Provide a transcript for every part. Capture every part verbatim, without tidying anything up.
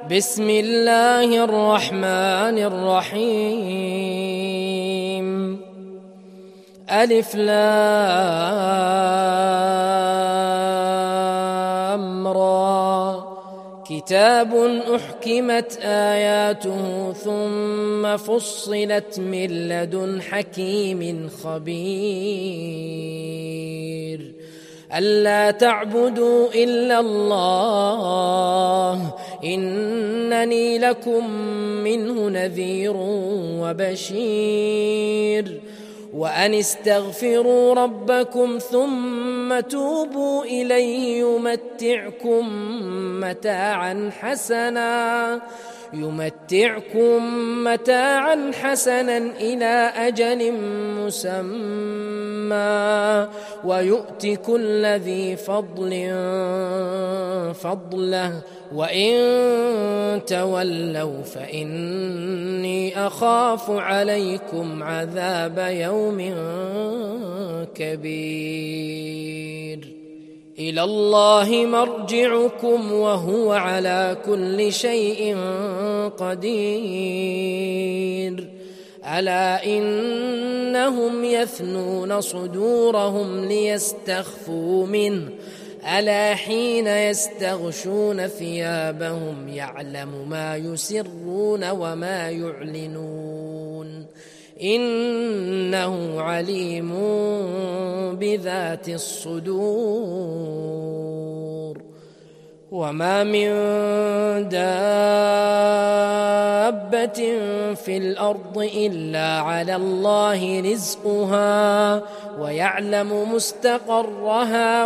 بسم الله الرحمن الرحيم. ألف لام را، كتاب أحكمت آياته ثم فصلت من لدن حكيم خبير. ألا تعبدوا إلا الله إنني لكم منه نذير وبشير. وأن استغفروا ربكم ثم توبوا إليه يمتعكم متاعا حسنا يمتعكم متاعا حسنا إلى أجل مسمى ويؤت كل ذي فضل فضله وإن تولوا فإني أخاف عليكم عذاب يوم كبير. إلى الله مرجعكم وهو على كل شيء قدير. ألا إنهم يثنون صدورهم ليستخفوا منه ألا حين يستغشون ثيابهم يعلم ما يسرون وما يعلنون إنه عليم بذات الصدور. وما من دابة في الأرض إلا على الله رزقها ويعلم مستقرها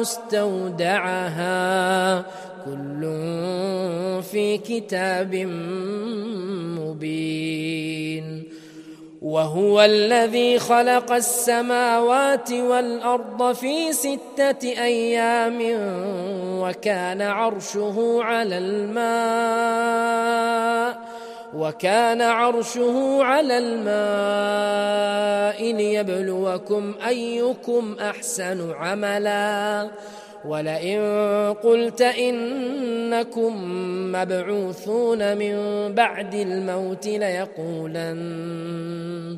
ومستودعها كل في كتاب مبين. وهو الذي خلق السماوات والأرض في ستة أيام وكان عرشه على الماء وكان عرشه على الماء ليبلوكم أيكم أحسن عملا. ولئن قلت إنكم مبعوثون من بعد الموت ليقولن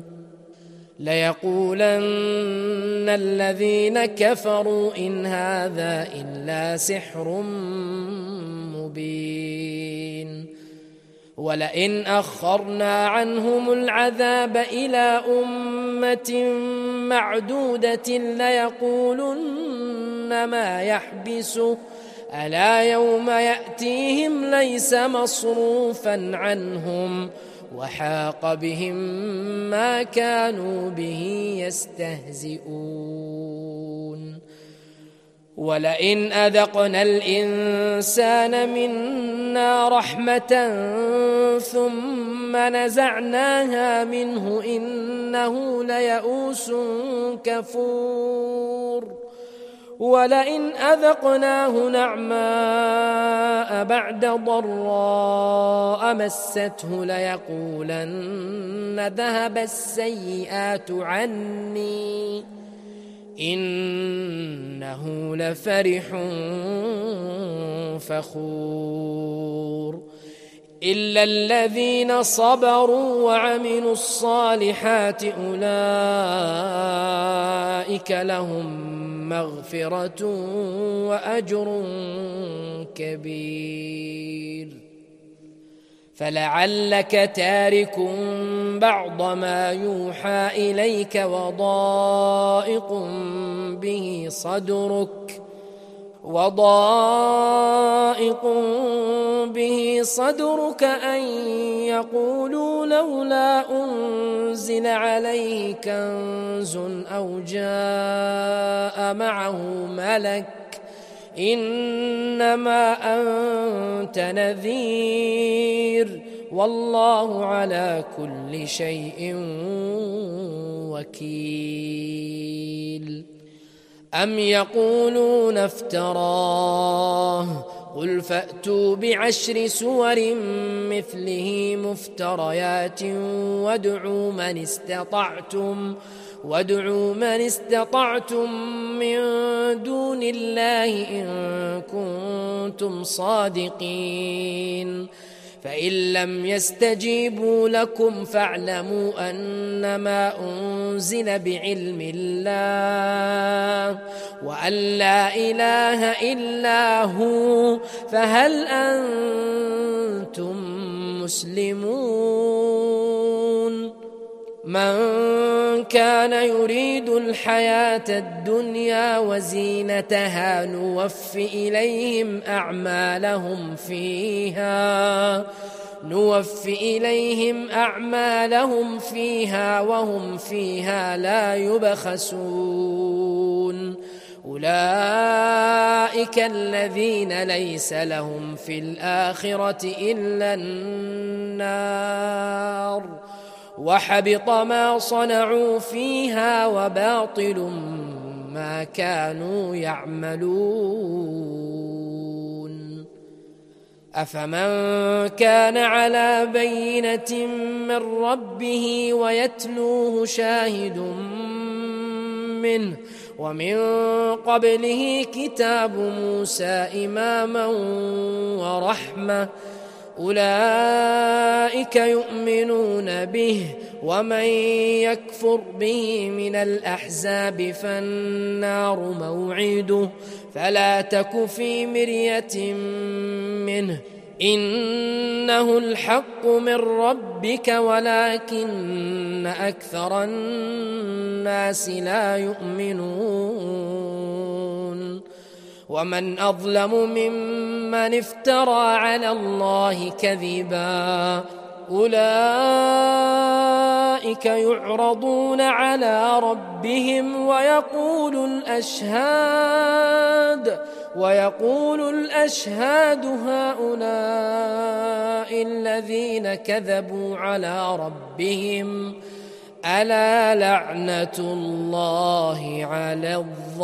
ليقولن الذين كفروا إن هذا إلا سحر مبين. ولئن أخرنا عنهم العذاب إلى أمة معدودة ليقولن ما يحبسه ألا يوم يأتيهم ليس مصروفا عنهم وحاق بهم ما كانوا به يستهزئون. ولئن أذقنا الإنسان منا رحمة ثم نزعناها منه إنه ليئوس كفور. ولئن أذقناه نعماء بعد ضراء مسته ليقولن ذهب السيئات عني إنه لفرح فخور. إلا الذين صبروا وعملوا الصالحات أولئك لهم مغفرة وأجر كبير. فلعلك تارك بعض ما يوحى إليك وضائق به صدرك وضائق به صدرك أن يقولوا لولا أنزل عليه كنز أو جاء معه ملك إنما أنت نذير والله على كل شيء وكيل. أم يقولون افتراه قل فأتوا بعشر سور مثله مفتريات وادعوا من استطعتم وادعوا من استطعتم من دون الله إن كنتم صادقين فإن لم يستجيبوا لكم فاعلموا أنما أنزل بعلم الله وأن لا إله إلا هو فهل أنتم مسلمون؟ من كان يريد الحياة الدنيا وزينتها نوف إليهم أعمالهم فيها نوف إليهم أعمالهم فيها وهم فيها لا يبخسون. أولئك الذين ليس لهم في الآخرة إلا النار وحبط ما صنعوا فيها وباطل ما كانوا يعملون. أفمن كان على بينة من ربه ويتلوه شاهد منه ومن قبله كتاب موسى إماما ورحمة أولئك يؤمنون به ومن يكفر به من الأحزاب فالنار موعده فلا تك في مرية منه إنه الحق من ربك ولكن أكثر الناس لا يؤمنون. ومن أظلم ممن افترى على الله كذبا أولئك يعرضون على ربهم ويقول الأشهاد ويقول الأشهاد هؤلاء الذين كذبوا على ربهم ألا لعنة الله على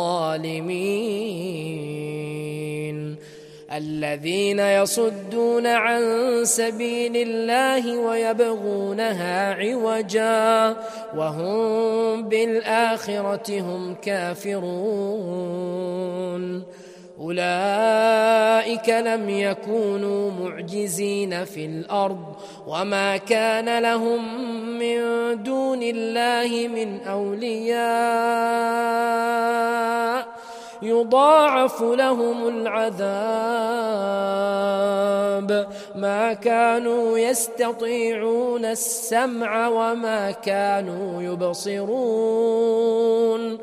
الظالمين الذين يصدون عن سبيل الله ويبغونها عوجا وهم بالآخرة هم كافرون. أولئك لم يكونوا معجزين في الأرض وما كان لهم من دون الله من أولياء يضاعف لهم العذاب ما كانوا يستطيعون السمع وما كانوا يبصرون.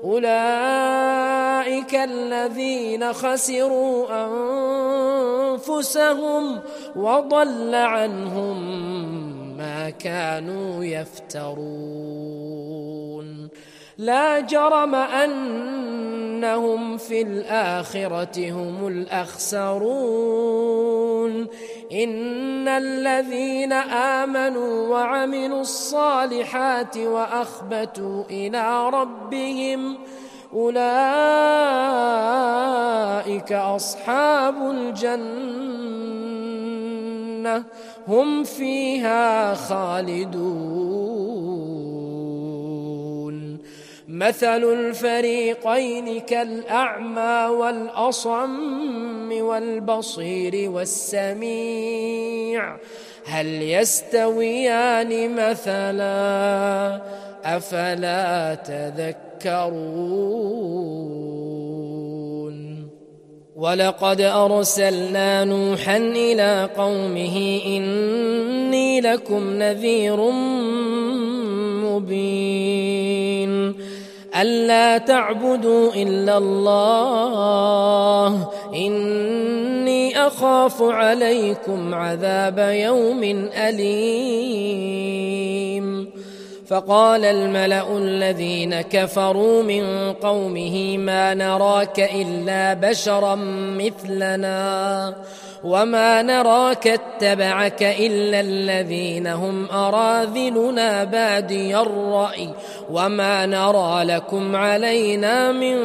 أولئك الذين خسروا أنفسهم وضل عنهم ما كانوا يفترون. لا جرم أنهم في الآخرة هم الأخسرون. إن الذين آمنوا وعملوا الصالحات وأخبتوا إلى ربهم أولئك أصحاب الجنة هم فيها خالدون. مثل الفريقين كالأعمى والأصم والبصير والسميع هل يستويان مثلا أفلا تذكرون. ولقد أرسلنا نوحا إلى قومه إني لكم نذير مبين ألا تعبدوا إلا الله إني أخاف عليكم عذاب يوم أليم. فقال الملأ الذين كفروا من قومه ما نراك إلا بشرا مثلنا وما نراك اتبعك إلا الذين هم أراذلنا بادي الرأي وما نرى لكم علينا من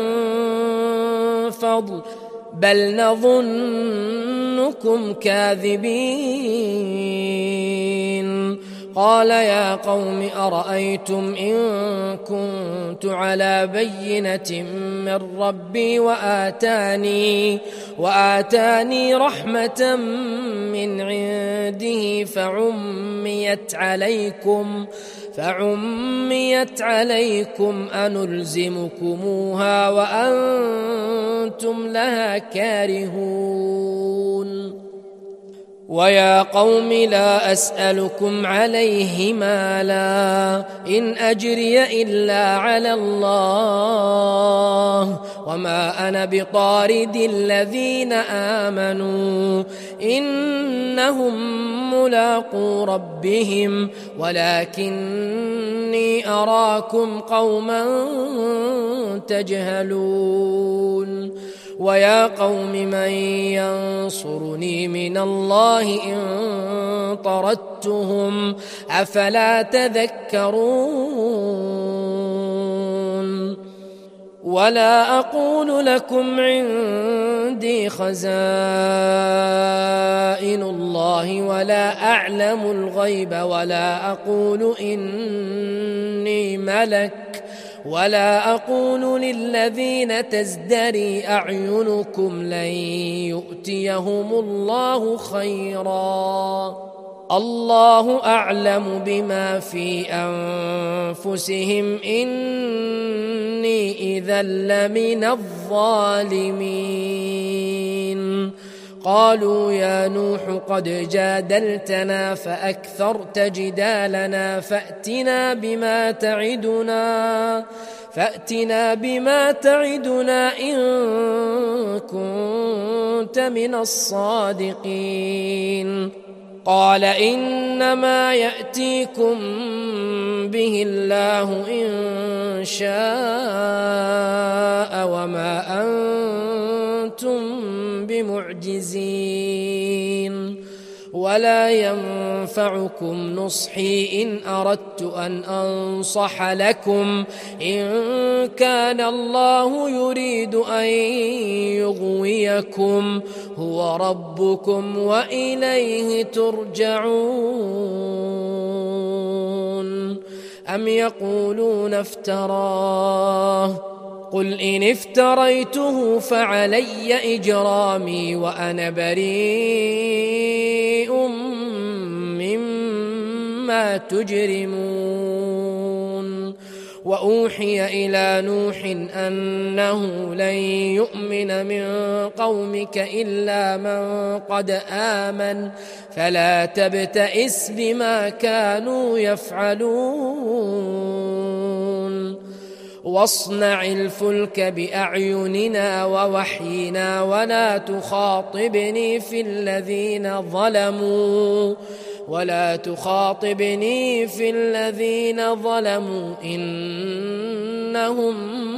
فضل بل نظنكم كاذبين. قال يا قوم أرأيتم إن كنت على بينة من ربي وآتاني, وآتاني رحمة من عنده فعميت عليكم فعميت عليكم أنلزمكموها وأنتم لها كارهون ويا قوم لا أسألكم عليه مالا إن أجري إلا على الله وما أنا بطارد الذين آمنوا إنهم ملاقو ربهم ولكني أراكم قوما تجهلون ويا قوم من ينصرني من الله إن طردتهم أفلا تذكرون ولا أقول لكم عندي خزائن الله ولا أعلم الغيب ولا أقول إني ملك ولا أقول للذين تزدري أعينكم لن يؤتيهم الله خيرا الله أعلم بما في أنفسهم إني إذا لمن الظالمين قالوا يا نوح قد جادلتنا فأكثرت جدالنا فأتنا بما تعدنا فأتنا بما تعدنا إن كنت من الصادقين قال إنما يأتيكم به الله إن شاء وما أنتم بمعجزين ولا ينفعكم نصحي إن أردت أن أنصح لكم إن كان الله يريد أن يغويكم هو ربكم وإليه ترجعون أم يقولون افتراه قل إن افتريته فعلي إجرامي وأنا بريء مما تجرمون وأوحي إلى نوح أنه لن يؤمن من قومك إلا من قد آمن فلا تبتئس بما كانوا يفعلون واصنع الفلك بأعيننا ووحينا ولا تخاطبني في الذين ظلموا ولا تخاطبني في الذين ظلموا إنهم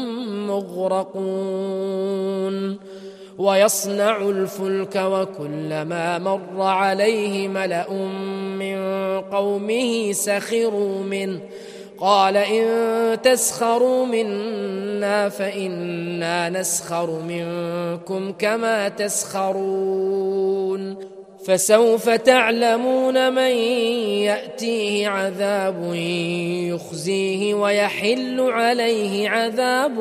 مغرقون ويصنع الفلك وكلما مر عليه ملأ من قومه سخروا منه قال إن تسخروا منا فإنا نسخر منكم كما تسخرون فسوف تعلمون من يأتيه عذاب يخزيه ويحل عليه عذاب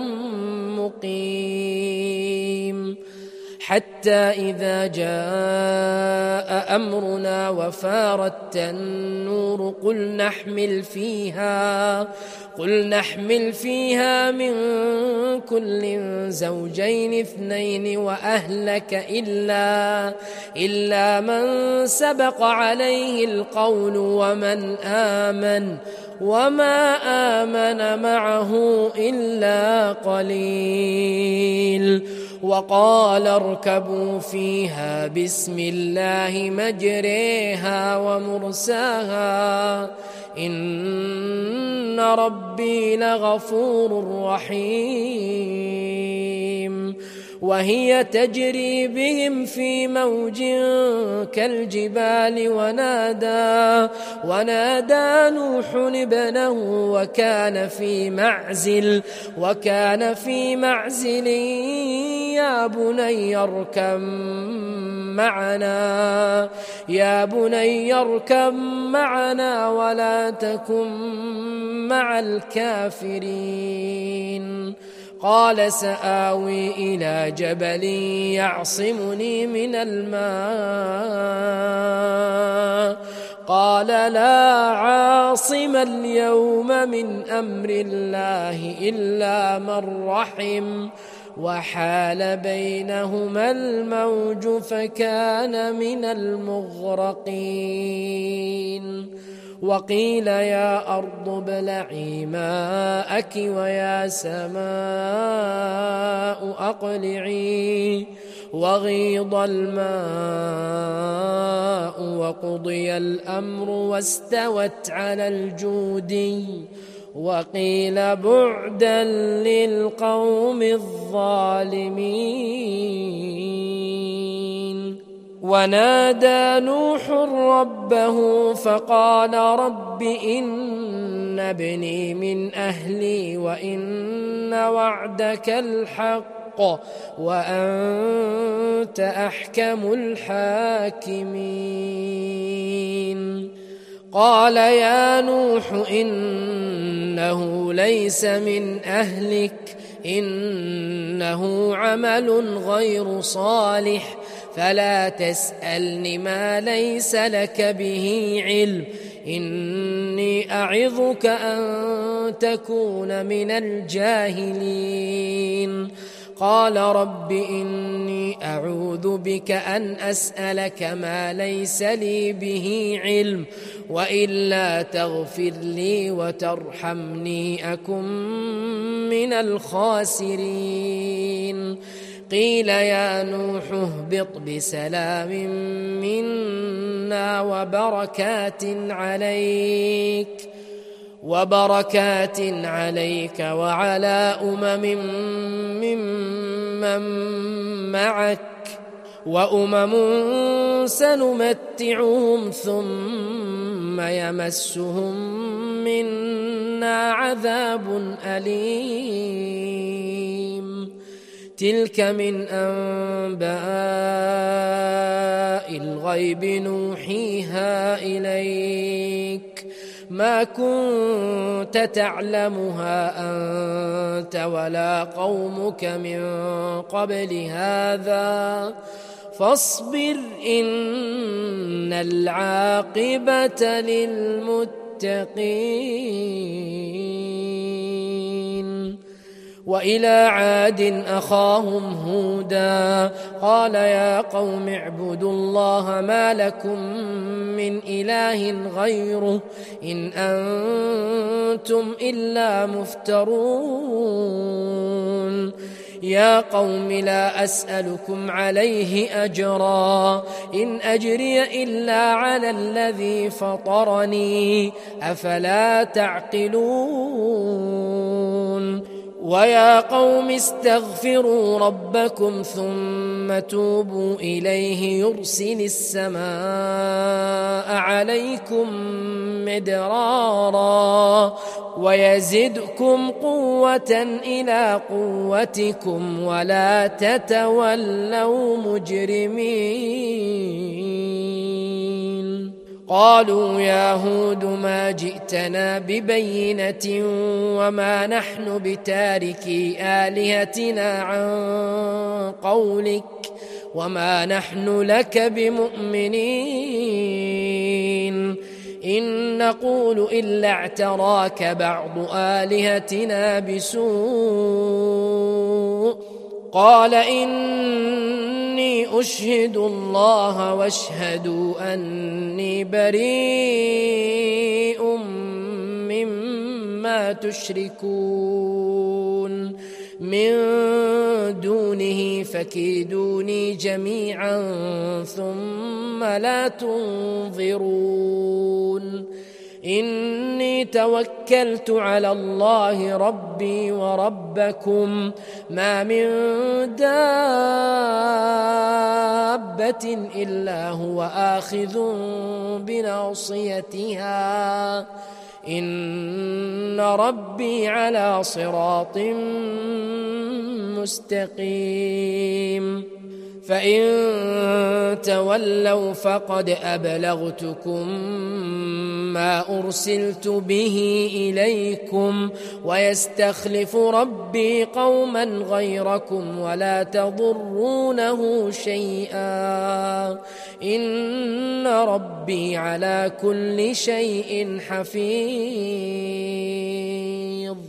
مقيم حتى إذا جاء أمرنا وفارت النور قل نحمل فيها قل نحمل فيها من كل زوجين اثنين وأهلك إلا إلا من سبق عليه القول ومن آمن وما آمن معه إلا قليل وقال اركبوا فيها بسم الله مجريها ومرساها إن ربي لغفور رحيم وهي تجري بهم في موج كالجبال ونادى, ونادى نوح ابنه وكان في معزل وكان في معزل يا بني اركب معنا يا بني اركب معنا ولا تكن مع الكافرين. قال سآوي إلى جبل يعصمني من الماء قال لا عاصم اليوم من أمر الله إلا من رحم وحال بينهما الموج فكان من المغرقين. وقيل يا أرض ابلعي ماءك ويا سماء أقلعي وغيض الماء وقضي الأمر واستوت على الجودي وقيل بعدا للقوم الظالمين. ونادى نوح ربه فقال رب إن ابني من أهلي وإن وعدك الحق وأنت أحكم الحاكمين. قال يا نوح إنه ليس من أهلك إنه عمل غير صالح فلا تسألني ما ليس لك به علم إني أعظك أن تكون من الجاهلين. قال رب إني أعوذ بك أن أسألك ما ليس لي به علم وإلا تغفر لي وترحمني أكن من الخاسرين. قيل يا نوح اهبط بسلام منا وبركات عليك وبركات عليك وعلى أمم ممن معك وأمم سنمتعهم ثم يمسهم منا عذاب أليم. تلك من أنباء الغيب نوحيها إليك ما كنت تعلمها أنت ولا قومك من قبل هذا فاصبر إن العاقبة للمتقين. وإلى عاد أخاهم هودا قال يا قوم اعبدوا الله ما لكم من إله غيره إن أنتم إلا مفترون. يا قوم لا أسألكم عليه أجرا إن أجري إلا على الذي فطرني أفلا تعقلون. ويا قوم استغفروا ربكم ثم توبوا إليه يرسل السماء عليكم مدرارا ويزدكم قوة إلى قوتكم ولا تتولوا مجرمين. قالوا يا هود ما جئتنا ببينة وما نحن بتاركي آلهتنا عن قولك وما نحن لك بمؤمنين إن نقول إلا اعتراك بعض آلهتنا بسوء. قال إني أشهد الله واشهدوا أني بريء مما تشركون من دونه فكيدوني جميعا ثم لا تنظرون. إني توكلت على الله ربي وربكم ما من دابة إلا هو آخذ بناصيتها إن ربي على صراط مستقيم فإن تولوا فقد أبلغتكم ما أرسلت به إليكم ويستخلف ربي قوما غيركم ولا تضرونه شيئا إن ربي على كل شيء حفيظ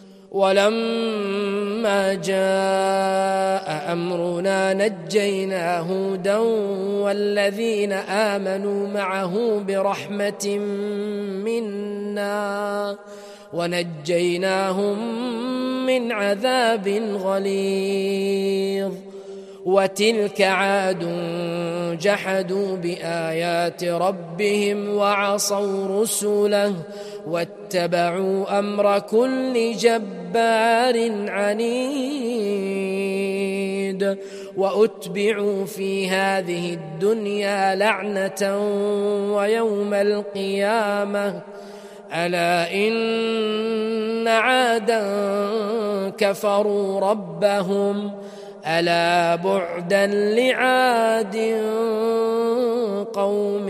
ولما جاء أمرنا نجينا هودا والذين آمنوا معه برحمة منا ونجيناهم من عذاب غليظ وتلك عاد جحدوا بآيات ربهم وعصوا رسله واتبعوا أمر كل جبار عنيد وأتبعوا في هذه الدنيا لعنة ويوم القيامة ألا إن عادا كفروا ربهم ألا بعدا لعاد قوم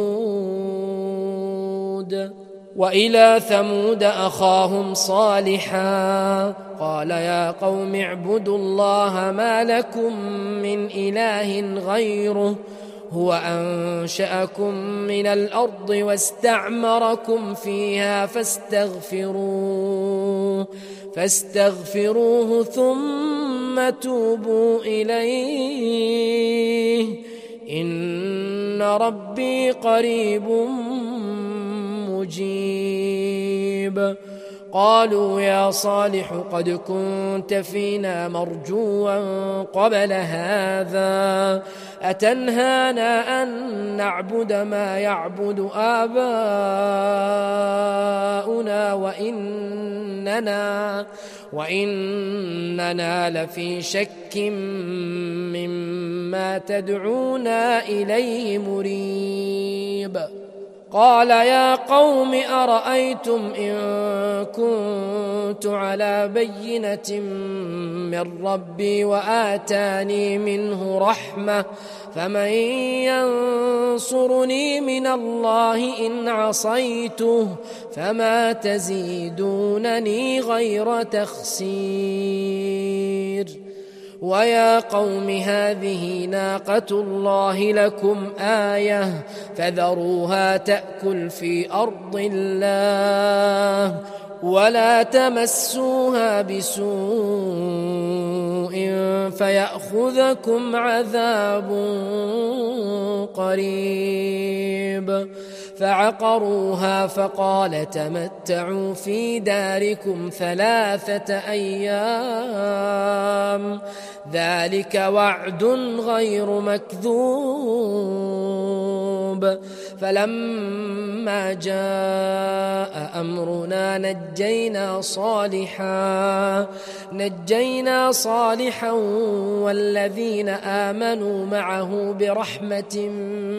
هود وإلى ثمود أخاهم صالحا قال يا قوم اعبدوا الله ما لكم من إله غيره هو أنشأكم من الأرض واستعمركم فيها فاستغفروه فاستغفروه ثم توبوا إليه إن ربي قريب مجيب قالوا يا صالح قد كنت فينا مرجوا قبل هذا أتنهانا أن نعبد ما يعبد آباؤنا وإننا وإننا لفي شك مما تدعونا إليه مريب قال يا قوم أرأيتم إن كنت على بينة من ربي وآتاني منه رحمة فمن ينصرني من الله إن عصيته فما تزيدونني غير تخسير ويا قوم هذه ناقة الله لكم آية فذروها تأكل في أرض الله ولا تمسوها بسوء فيأخذكم عذاب قريب فعقروها فقال تمتعوا في داركم ثلاثة أيام ذلك وعد غير مكذوب فلما جاء أمرنا نجينا صالحا نجينا صالحا والذين آمنوا معه برحمة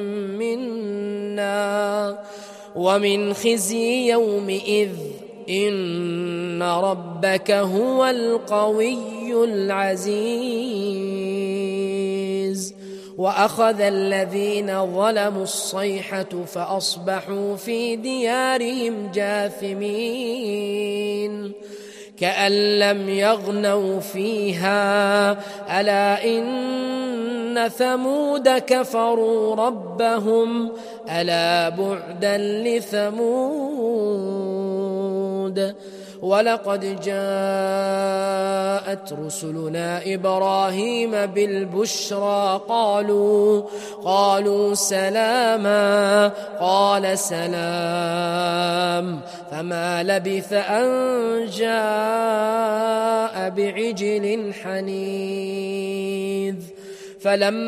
منا ومن خزي يومئذ إن ربك هو القوي العزيز وأخذ الذين ظلموا الصيحة فأصبحوا في ديارهم جاثمين كأن لم يغنوا فيها ألا إن ثمود كفروا ربهم ألا بعدا لثمود ولقد جاءت رسلنا إبراهيم بالبشرى قالوا قالوا سلاما قال سلام فما لبث أن جاء بعجل حنيذ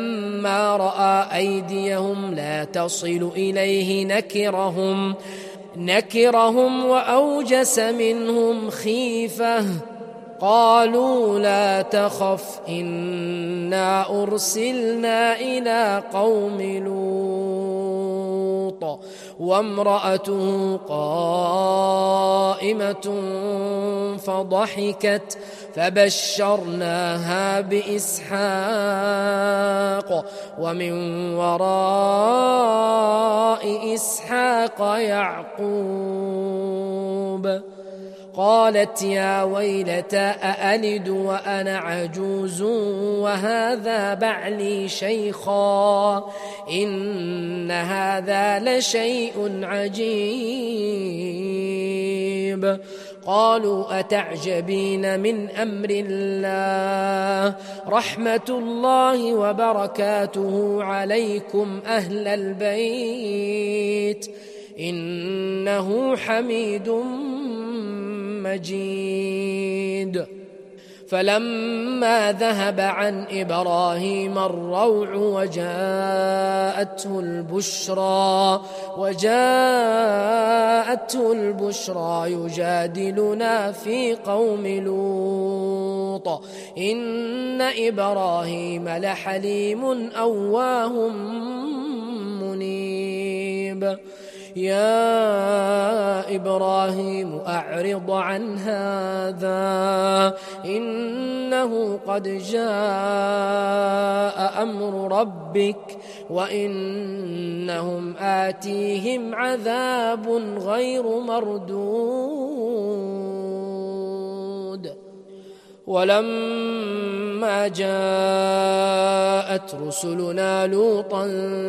فلما رأى أيديهم لا تصل إليه نكرهم نكرهم وأوجس منهم خيفة قالوا لا تخف إنا أرسلنا إلى قوم لوط وامرأته قائمة فضحكت فبشرناها بإسحاق ومن وراء إسحاق يعقوب قالت يا ويلتى أألد وأنا عجوز وهذا بعلي شيخا إن هذا لشيء عجيب قالوا أتعجبين من أمر الله رحمة الله وبركاته عليكم أهل البيت إنه حميد مجيد فلما ذهب عن إبراهيم الروع وجاءته البشرى وجاءته البشرى يجادلنا في قوم لوط إن إبراهيم لحليم أواه منيب يا إبراهيم أعرض عن هذا إنه قد جاء أمر ربك وإنهم آتيهم عذاب غير مردود ولما جاءت رسلنا لوطا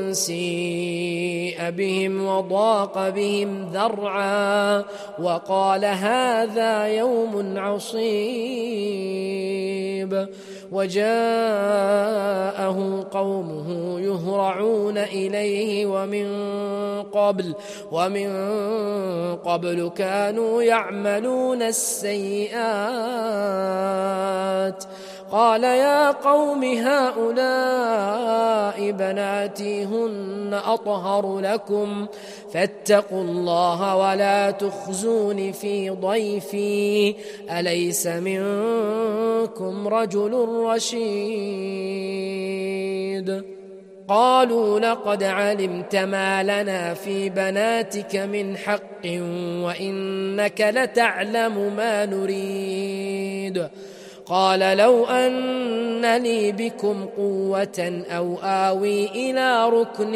سيء بهم وضاق بهم ذرعا وقال هذا يوم عصيب وجاءه قومه يهرعون إليه ومن قبل ومن قبل كانوا يعملون السيئات قال يا قوم هؤلاء بناتي هن أطهر لكم فاتقوا الله ولا تخزون في ضيفي أليس منكم رجل رشيد قالوا لقد علمت ما لنا في بناتك من حق وإنك لتعلم ما نريد قال لو أن لي بكم قوة أو آوي إلى ركن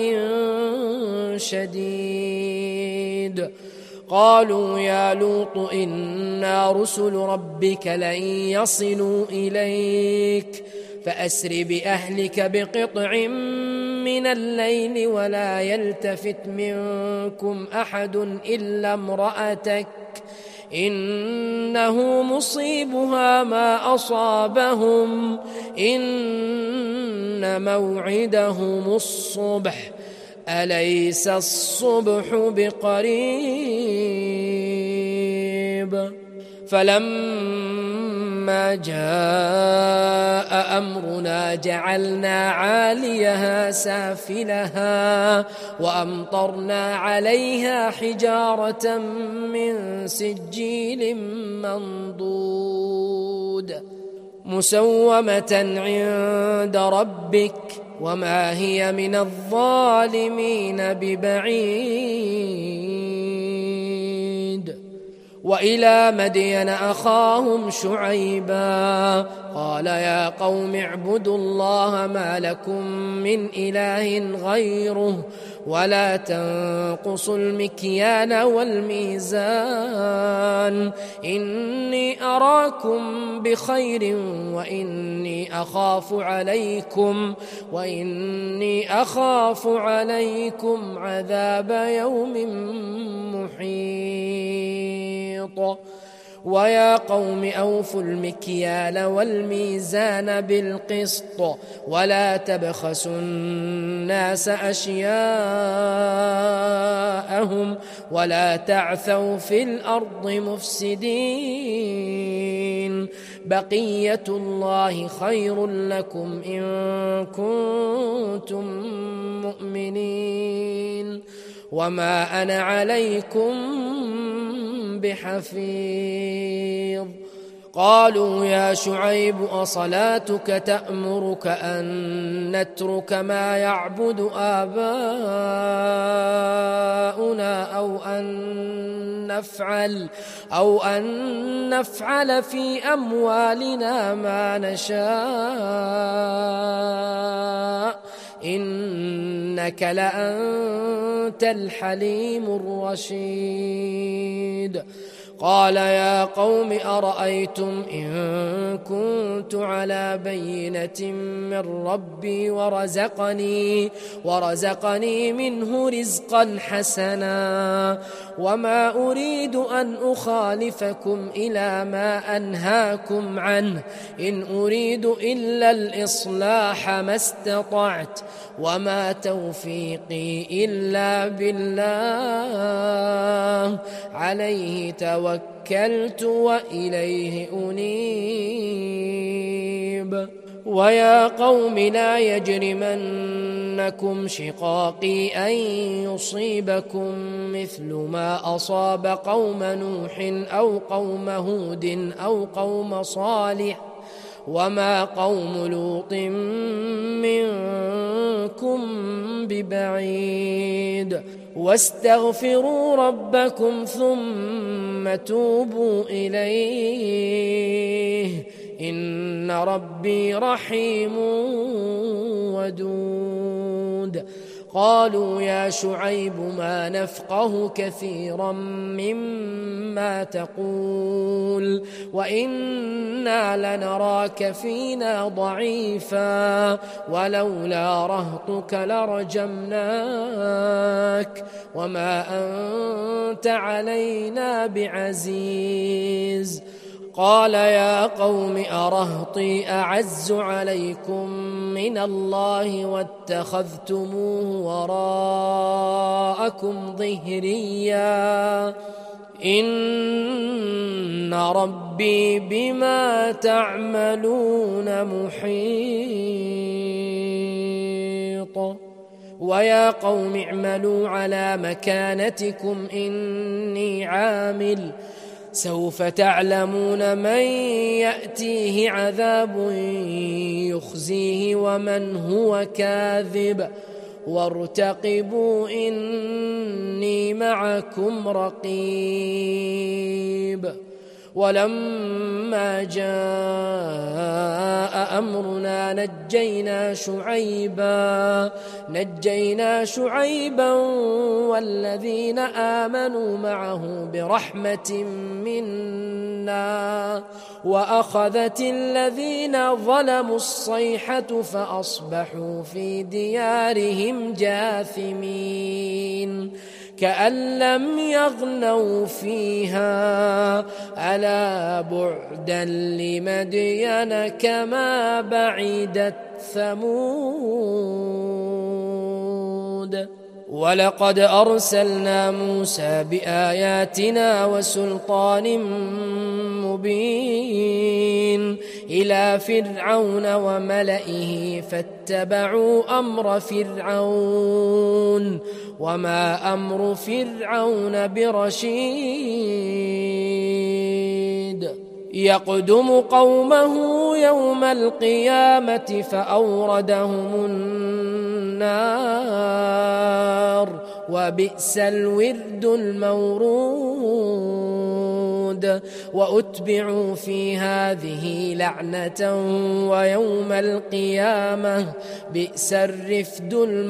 شديد قالوا يا لوط إنا رسل ربك لن يصلوا إليك فأسر بأهلك بقطع من الليل ولا يلتفت منكم أحد إلا امرأتك إنه مصيبها ما أصابهم إن موعدهم الصبح أليس الصبح بقريب فلما جاء أمرنا جعلنا عاليها سافلها وأمطرنا عليها حجارة من سجيل منضود مسومة عند ربك وما هي من الظالمين ببعيد وإلى مدين أخاهم شعيبا قال يا قوم اعبدوا الله ما لكم من إله غيره ولا تنقصوا المكيال والميزان إني أراكم بخير وإني أخاف عليكم وإني أخاف عليكم عذاب يوم محيط ويا قوم أوفوا المكيال والميزان بالقسط ولا تبخسوا الناس أشياءهم ولا تعثوا في الأرض مفسدين بقية الله خير لكم إن كنتم مؤمنين وما أنا عليكم بحفيظ. قالوا يا شعيب أصلاتك تأمرك أن نترك ما يعبد آباؤنا أو أن نفعل أو أن نفعل في أموالنا ما نشاء إنك لأنت الحليم الرشيد. قال يا قوم أرأيتم إن كنت على بينة من ربي ورزقني, ورزقني منه رزقا حسنا وما أريد أن أخالفكم إلى ما أنهاكم عنه إن أريد إلا الإصلاح ما استطعت وما توفيقي إلا بالله عليه توكلت وإليه أنيب. ويا قوم لا يجرمنكم شقاقي أن يصيبكم مثل ما أصاب قوم نوح أو قوم هود أو قوم صالح وما قوم لوط منكم ببعيد واستغفروا ربكم ثم توبوا إليه إن ربي رحيم ودود. قالوا يا شعيب ما نفقه كثيرا مما تقول وإنا لنراك فينا ضعيفا ولولا رهطك لرجمناك وما أنت علينا بعزيز. قال يا قوم أرهطي أعز عليكم من الله واتخذتموه وراءكم ظهريا إن ربي بما تعملون محيط. ويا قوم اعملوا على مكانتكم إني عامل سوف تعلمون من يأتيه عذاب يخزيه ومن هو كاذب وارتقبوا إني معكم رقيب. ولما جاء أمرنا نجينا شعيبا نجينا شعيبا والذين آمنوا معه برحمة منا وأخذت الذين ظلموا الصيحة فأصبحوا في ديارهم جاثمين كأن لم يغنوا فيها ألا بعدا لمدين كما بعدت ثمود. ولقد أرسلنا موسى بآياتنا وسلطان مبين إلى فرعون وملئه فاتبعوا أمر فرعون وما أمر فرعون برشيد. يقدم قومه يوم القيامة فأوردهم النار وبئس الورد المورود. وأتبعوا في هذه لعنة ويوم القيامة بئس الرفد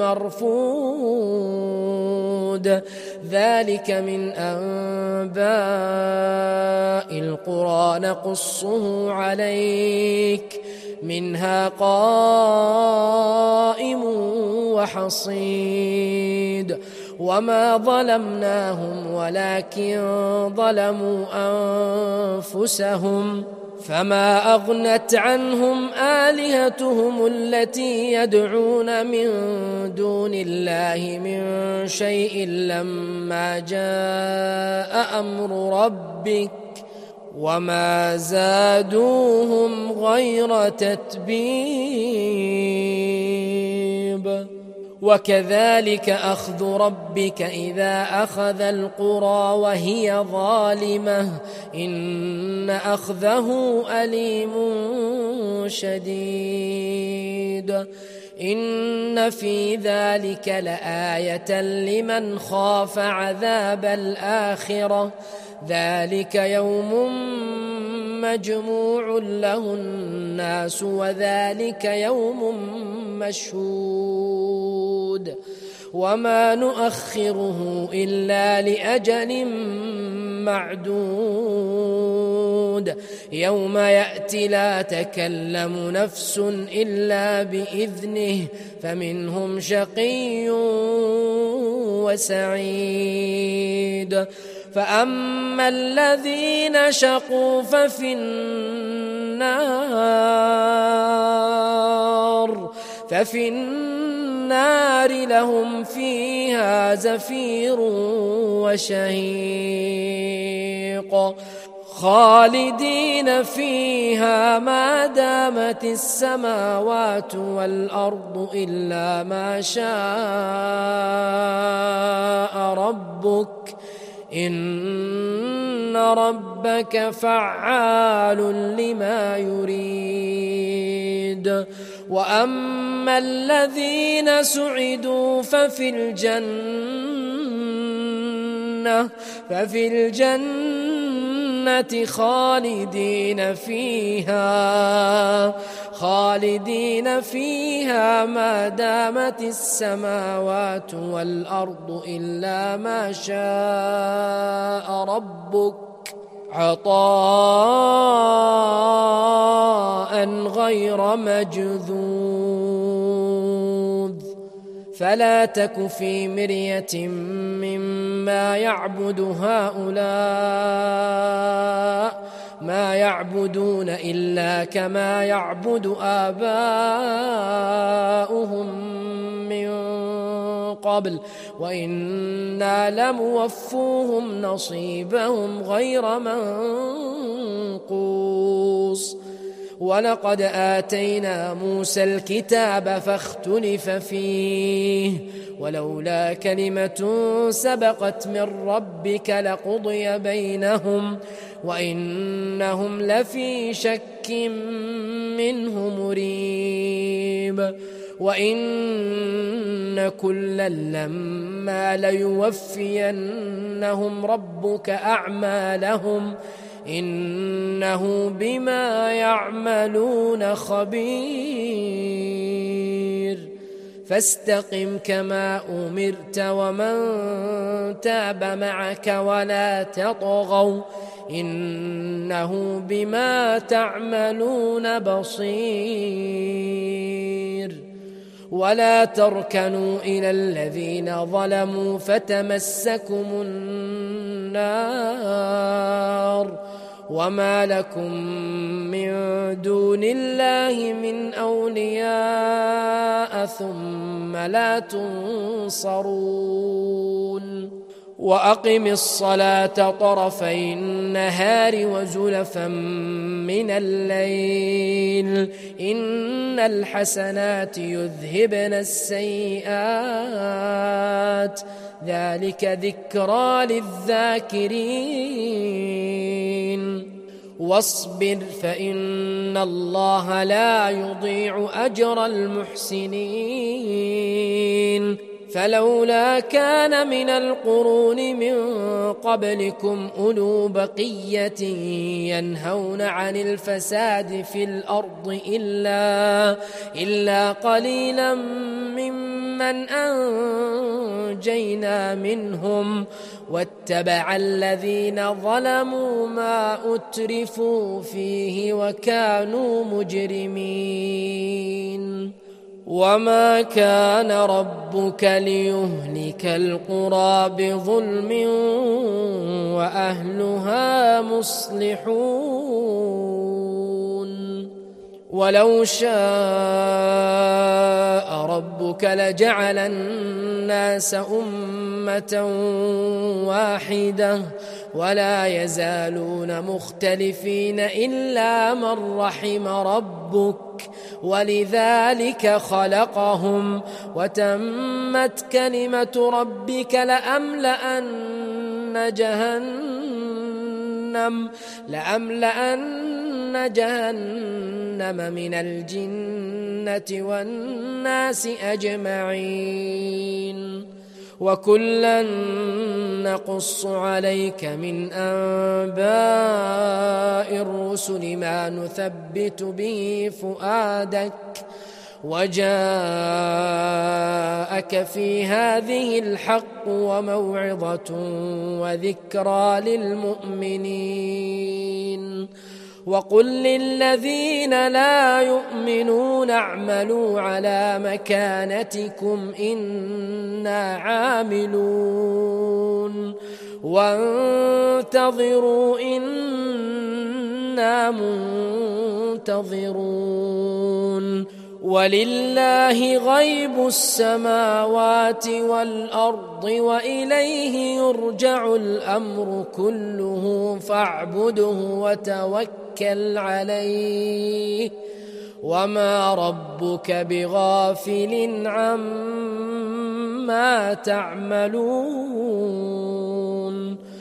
المرفود. ذلك من أنباء القرى نقصه عليك منها قائم وحصيد. وما ظلمناهم ولكن ظلموا أنفسهم فما أغنت عنهم آلهتهم التي يدعون من دون الله من شيء لما جاء أمر ربك وما زادوهم غير تتبيب. وكذلك أخذ ربك إذا أخذ القرى وهي ظالمة إن أخذه أليم شديد إن في ذلك لآية لمن خاف عذاب الآخرة ذلك يوم مجموع له الناس وذلك يوم مشهود وما نؤخره إلا لأجل معدود يوم يأتي لا تكلم نفس إلا بإذنه فمنهم شقي وسعيد فأما الذين شقوا ففي النار ففي النار لهم فيها زفير وشهيق خالدين فيها ما دامت السماوات والأرض إلا ما شاء ربك إن ربك فعال لما يريد وأما الذين سعدوا ففي الجنة ففي الجنة خالدين فيها خالدين فيها ما دامت السماوات والأرض إلا ما شاء ربك عطاء غير مجذوذ فلا تك في مرية مما يعبد هؤلاء ما يعبدون إلا كما يعبد آباؤهم من قبل وإنا لموفوهم نصيبهم غير منقوص ولقد آتينا موسى الكتاب فاختلف فيه ولولا كلمة سبقت من ربك لقضي بينهم وإنهم لفي شك منه مريب وإن كلا لما ليوفينهم ربك أعمالهم إنه بما يعملون خبير فاستقم كما أمرت ومن تاب معك ولا تطغوا إنه بما تعملون بصير ولا تركنوا إلى الذين ظلموا فتمسكم النار وما لكم من دون الله من أولياء ثم لا تنصرون وأقم الصلاة طرفي النهار وزلفا من الليل إن الحسنات يذهبن السيئات ذلك ذكرى للذاكرين واصبر فإن الله لا يضيع أجر المحسنين فلولا كان من القرون من قبلكم أولو بقية ينهون عن الفساد في الأرض إلا, إلا قليلا ممن أنجينا منهم واتبع الذين ظلموا ما أترفوا فيه وكانوا مجرمين وما كان ربك ليهلك القرى بظلم وأهلها مصلحون ولو شاء ربك لجعل الناس أمة واحدة ولا يزالون مختلفين إلا من رحم ربك ولذلك خلقهم وتمت كلمة ربك لأملأن جهنم لأملأن جهنم من الجنة والناس أجمعين وكلا نقص عليك من أنباء الرسل ما نثبت به فؤادك وجاءك في هذه الحق وموعظة وذكرى للمؤمنين وقل للذين لا يؤمنون اعملوا على مكانتكم إنا عاملون وانتظروا إنا منتظرون ولله غيب السماوات والأرض وإليه يرجع الأمر كله فاعبده وتوكل عليه وما ربك بغافل عما تعملون.